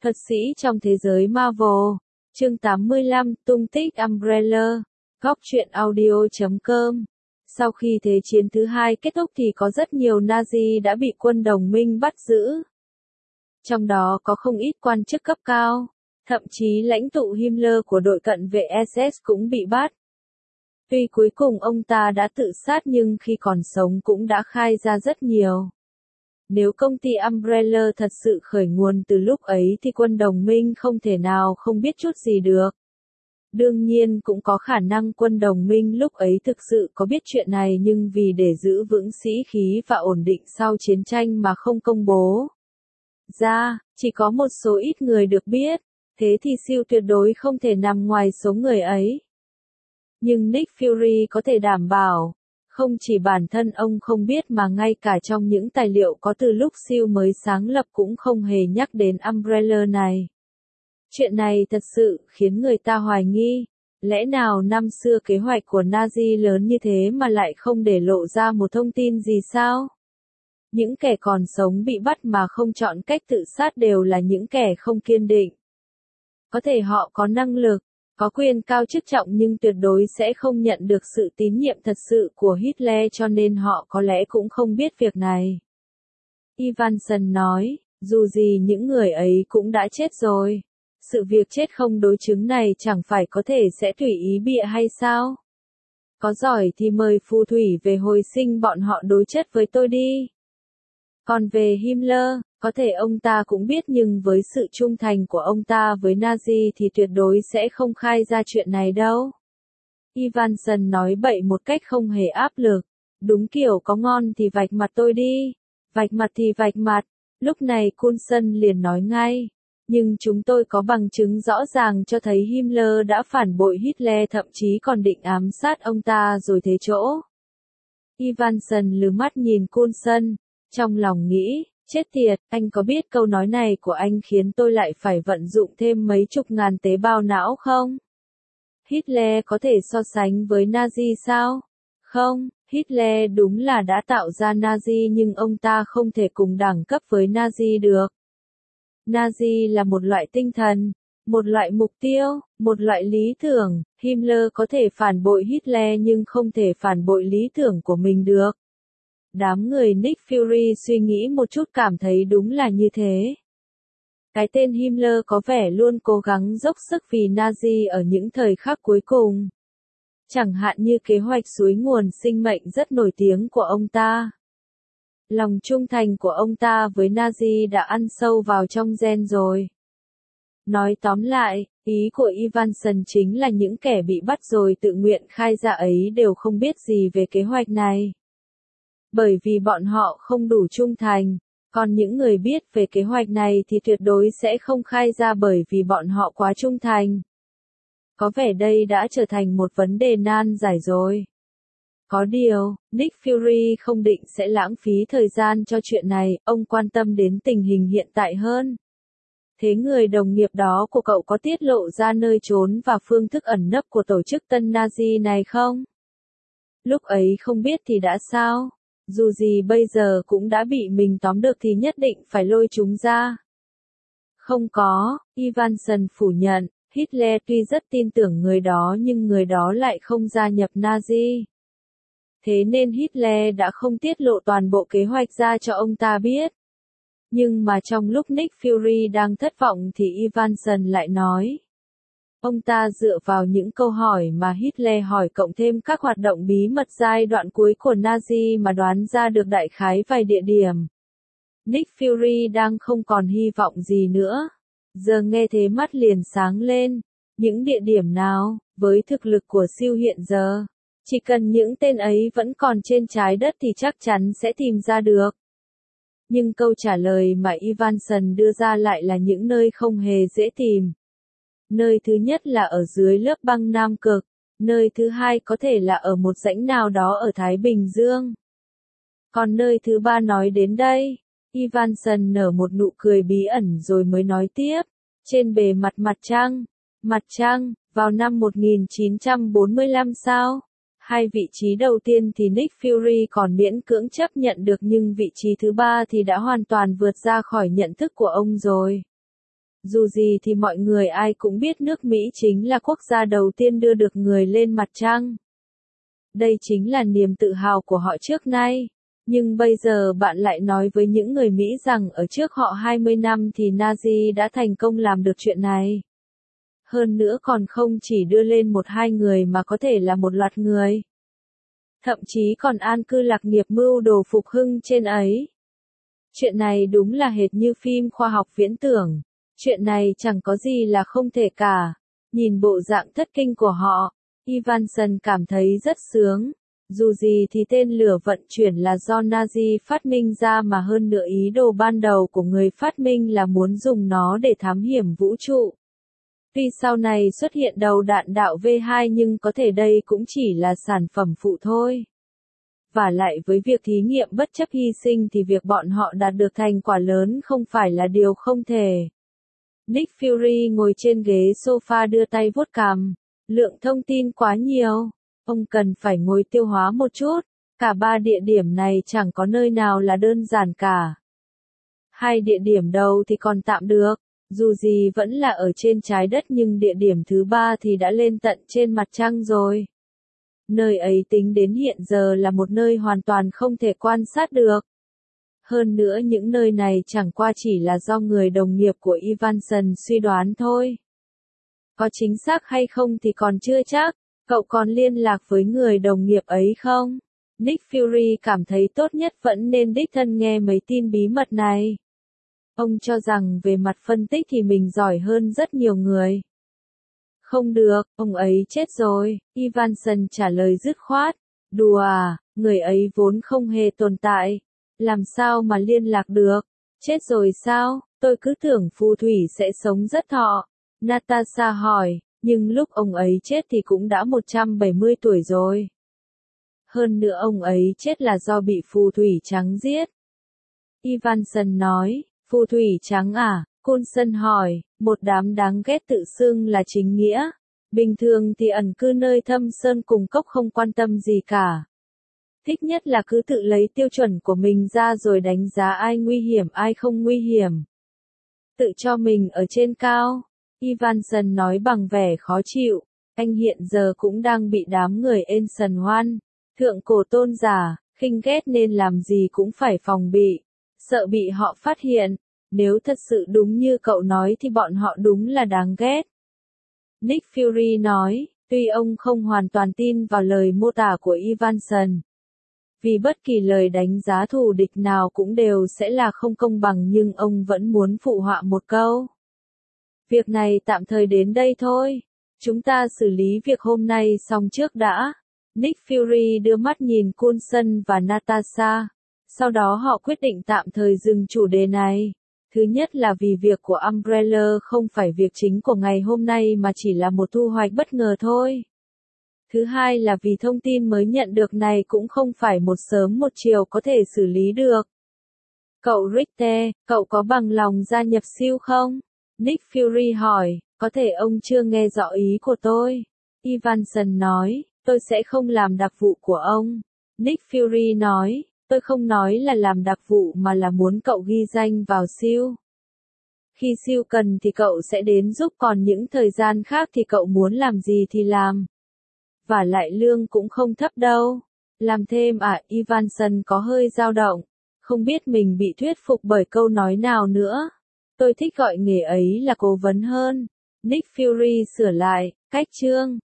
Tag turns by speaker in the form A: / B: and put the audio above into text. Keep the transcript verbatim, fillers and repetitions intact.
A: Thuật sĩ trong thế giới Marvel. Chương tám mươi lăm, tung tích Umbrella. Góc truyện audio chấm com. Sau khi Thế chiến thứ hai kết thúc thì có rất nhiều Nazi đã bị quân đồng minh bắt giữ. Trong đó có không ít quan chức cấp cao, thậm chí lãnh tụ Himmler của đội cận vệ ét ét cũng bị bắt. Tuy cuối cùng ông ta đã tự sát nhưng khi còn sống cũng đã khai ra rất nhiều. Nếu công ty Umbrella thật sự khởi nguồn từ lúc ấy thì quân đồng minh không thể nào không biết chút gì được. Đương nhiên cũng có khả năng quân đồng minh lúc ấy thực sự có biết chuyện này nhưng vì để giữ vững sĩ khí và ổn định sau chiến tranh mà không công bố ra, chỉ có một số ít người được biết, thế thì siêu tuyệt đối không thể nằm ngoài số người ấy. Nhưng Nick Fury có thể đảm bảo, không chỉ bản thân ông không biết mà ngay cả trong những tài liệu có từ lúc siêu mới sáng lập cũng không hề nhắc đến Umbrella này. Chuyện này thật sự khiến người ta hoài nghi, lẽ nào năm xưa kế hoạch của Nazi lớn như thế mà lại không để lộ ra một thông tin gì sao? Những kẻ còn sống bị bắt mà không chọn cách tự sát đều là những kẻ không kiên định. Có thể họ có năng lực, có quyền cao chức trọng nhưng tuyệt đối sẽ không nhận được sự tín nhiệm thật sự của Hitler cho nên họ có lẽ cũng không biết việc này. Ivanson nói, dù gì những người ấy cũng đã chết rồi. Sự việc chết không đối chứng này chẳng phải có thể sẽ tùy ý bịa hay sao? Có giỏi thì mời phù thủy về hồi sinh bọn họ đối chất với tôi đi. Còn về Himmler, có thể ông ta cũng biết nhưng với sự trung thành của ông ta với Nazi thì tuyệt đối sẽ không khai ra chuyện này đâu. Ivanson nói bậy một cách không hề áp lực. Đúng kiểu có ngon thì vạch mặt tôi đi. Vạch mặt thì vạch mặt. Lúc này Coulson liền nói ngay. Nhưng chúng tôi có bằng chứng rõ ràng cho thấy Himmler đã phản bội Hitler thậm chí còn định ám sát ông ta rồi thế chỗ. Ivanson lừ mắt nhìn Coulson, trong lòng nghĩ, chết tiệt, anh có biết câu nói này của anh khiến tôi lại phải vận dụng thêm mấy chục ngàn tế bào não không? Hitler có thể so sánh với Nazi sao? Không, Hitler đúng là đã tạo ra Nazi nhưng ông ta không thể cùng đẳng cấp với Nazi được. Nazi là một loại tinh thần, một loại mục tiêu, một loại lý tưởng. Himmler có thể phản bội Hitler nhưng không thể phản bội lý tưởng của mình được. Đám người Nick Fury suy nghĩ một chút cảm thấy đúng là như thế. Cái tên Himmler có vẻ luôn cố gắng dốc sức vì Nazi ở những thời khắc cuối cùng. Chẳng hạn như kế hoạch suối nguồn sinh mệnh rất nổi tiếng của ông ta. Lòng trung thành của ông ta với Nazi đã ăn sâu vào trong gen rồi. Nói tóm lại, ý của Ivanson chính là những kẻ bị bắt rồi tự nguyện khai ra ấy đều không biết gì về kế hoạch này. Bởi vì bọn họ không đủ trung thành, còn những người biết về kế hoạch này thì tuyệt đối sẽ không khai ra bởi vì bọn họ quá trung thành. Có vẻ đây đã trở thành một vấn đề nan giải rồi. Có điều, Nick Fury không định sẽ lãng phí thời gian cho chuyện này, ông quan tâm đến tình hình hiện tại hơn. Thế người đồng nghiệp đó của cậu có tiết lộ ra nơi trốn và phương thức ẩn nấp của tổ chức tân Nazi này không? Lúc ấy không biết thì đã sao? Dù gì bây giờ cũng đã bị mình tóm được thì nhất định phải lôi chúng ra. Không có, Ivanson phủ nhận, Hitler tuy rất tin tưởng người đó nhưng người đó lại không gia nhập Nazi. Thế nên Hitler đã không tiết lộ toàn bộ kế hoạch ra cho ông ta biết. Nhưng mà trong lúc Nick Fury đang thất vọng thì Ivanson lại nói. Ông ta dựa vào những câu hỏi mà Hitler hỏi cộng thêm các hoạt động bí mật giai đoạn cuối của Nazi mà đoán ra được đại khái vài địa điểm. Nick Fury đang không còn hy vọng gì nữa. Giờ nghe thế mắt liền sáng lên. Những địa điểm nào, với thực lực của siêu hiện giờ? Chỉ cần những tên ấy vẫn còn trên trái đất thì chắc chắn sẽ tìm ra được. Nhưng câu trả lời mà Ivanson đưa ra lại là những nơi không hề dễ tìm. Nơi thứ nhất là ở dưới lớp băng Nam Cực, nơi thứ hai có thể là ở một rãnh nào đó ở Thái Bình Dương. Còn nơi thứ ba nói đến đây, Ivanson nở một nụ cười bí ẩn rồi mới nói tiếp, trên bề mặt mặt trăng, mặt trăng, vào năm một nghìn chín trăm bốn mươi lăm sao? Hai vị trí đầu tiên thì Nick Fury còn miễn cưỡng chấp nhận được nhưng vị trí thứ ba thì đã hoàn toàn vượt ra khỏi nhận thức của ông rồi. Dù gì thì mọi người ai cũng biết nước Mỹ chính là quốc gia đầu tiên đưa được người lên mặt trăng. Đây chính là niềm tự hào của họ trước nay. Nhưng bây giờ bạn lại nói với những người Mỹ rằng ở trước họ hai mươi năm thì Nazi đã thành công làm được chuyện này. Hơn nữa còn không chỉ đưa lên một hai người mà có thể là một loạt người. Thậm chí còn an cư lạc nghiệp mưu đồ phục hưng trên ấy. Chuyện này đúng là hệt như phim khoa học viễn tưởng. Chuyện này chẳng có gì là không thể cả. Nhìn bộ dạng thất kinh của họ, Ivanson cảm thấy rất sướng. Dù gì thì tên lửa vận chuyển là do Nazi phát minh ra mà hơn nữa ý đồ ban đầu của người phát minh là muốn dùng nó để thám hiểm vũ trụ. Tuy sau này xuất hiện đầu đạn đạo V hai nhưng có thể đây cũng chỉ là sản phẩm phụ thôi. Và lại với việc thí nghiệm bất chấp hy sinh thì việc bọn họ đạt được thành quả lớn không phải là điều không thể. Nick Fury ngồi trên ghế sofa đưa tay vuốt cằm. Lượng thông tin quá nhiều. Ông cần phải ngồi tiêu hóa một chút. Cả ba địa điểm này chẳng có nơi nào là đơn giản cả. Hai địa điểm đầu thì còn tạm được. Dù gì vẫn là ở trên trái đất nhưng địa điểm thứ ba thì đã lên tận trên mặt trăng rồi. Nơi ấy tính đến hiện giờ là một nơi hoàn toàn không thể quan sát được. Hơn nữa những nơi này chẳng qua chỉ là do người đồng nghiệp của Ivanson suy đoán thôi. Có chính xác hay không thì còn chưa chắc. Cậu còn liên lạc với người đồng nghiệp ấy không? Nick Fury cảm thấy tốt nhất vẫn nên đích thân nghe mấy tin bí mật này. Ông cho rằng về mặt phân tích thì mình giỏi hơn rất nhiều người. Không được, ông ấy chết rồi, Ivanson trả lời dứt khoát. Đùa à, người ấy vốn không hề tồn tại. Làm sao mà liên lạc được? Chết rồi sao? Tôi cứ tưởng phù thủy sẽ sống rất thọ. Natasha hỏi, nhưng lúc ông ấy chết thì cũng đã một trăm bảy mươi tuổi rồi. Hơn nữa ông ấy chết là do bị phù thủy trắng giết. Ivanson nói, phù thủy trắng à? Coulson hỏi, một đám đáng ghét tự xưng là chính nghĩa. Bình thường thì ẩn cư nơi thâm sơn cùng cốc không quan tâm gì cả. Thích nhất là cứ tự lấy tiêu chuẩn của mình ra rồi đánh giá ai nguy hiểm ai không nguy hiểm. Tự cho mình ở trên cao. Ivanson nói bằng vẻ khó chịu. Anh hiện giờ cũng đang bị đám người Ancient One, thượng cổ tôn giả, khinh ghét nên làm gì cũng phải phòng bị. Sợ bị họ phát hiện. Nếu thật sự đúng như cậu nói thì bọn họ đúng là đáng ghét. Nick Fury nói, tuy ông không hoàn toàn tin vào lời mô tả của Ivanson. Vì bất kỳ lời đánh giá thù địch nào cũng đều sẽ là không công bằng nhưng ông vẫn muốn phụ họa một câu. Việc này tạm thời đến đây thôi. Chúng ta xử lý việc hôm nay xong trước đã. Nick Fury đưa mắt nhìn Coulson và Natasha. Sau đó họ quyết định tạm thời dừng chủ đề này. Thứ nhất là vì việc của Umbrella không phải việc chính của ngày hôm nay mà chỉ là một thu hoạch bất ngờ thôi. Thứ hai là vì thông tin mới nhận được này cũng không phải một sớm một chiều có thể xử lý được. Cậu Richter, cậu có bằng lòng gia nhập siêu không? Nick Fury hỏi, có thể ông chưa nghe rõ ý của tôi. Ivanson nói, tôi sẽ không làm đặc vụ của ông. Nick Fury nói, tôi không nói là làm đặc vụ mà là muốn cậu ghi danh vào siêu. Khi siêu cần thì cậu sẽ đến giúp còn những thời gian khác thì cậu muốn làm gì thì làm. Và lại lương cũng không thấp đâu. Làm thêm à, Ivanson có hơi dao động. Không biết mình bị thuyết phục bởi câu nói nào nữa. Tôi thích gọi nghề ấy là cố vấn hơn. Nick Fury sửa lại, cách chương.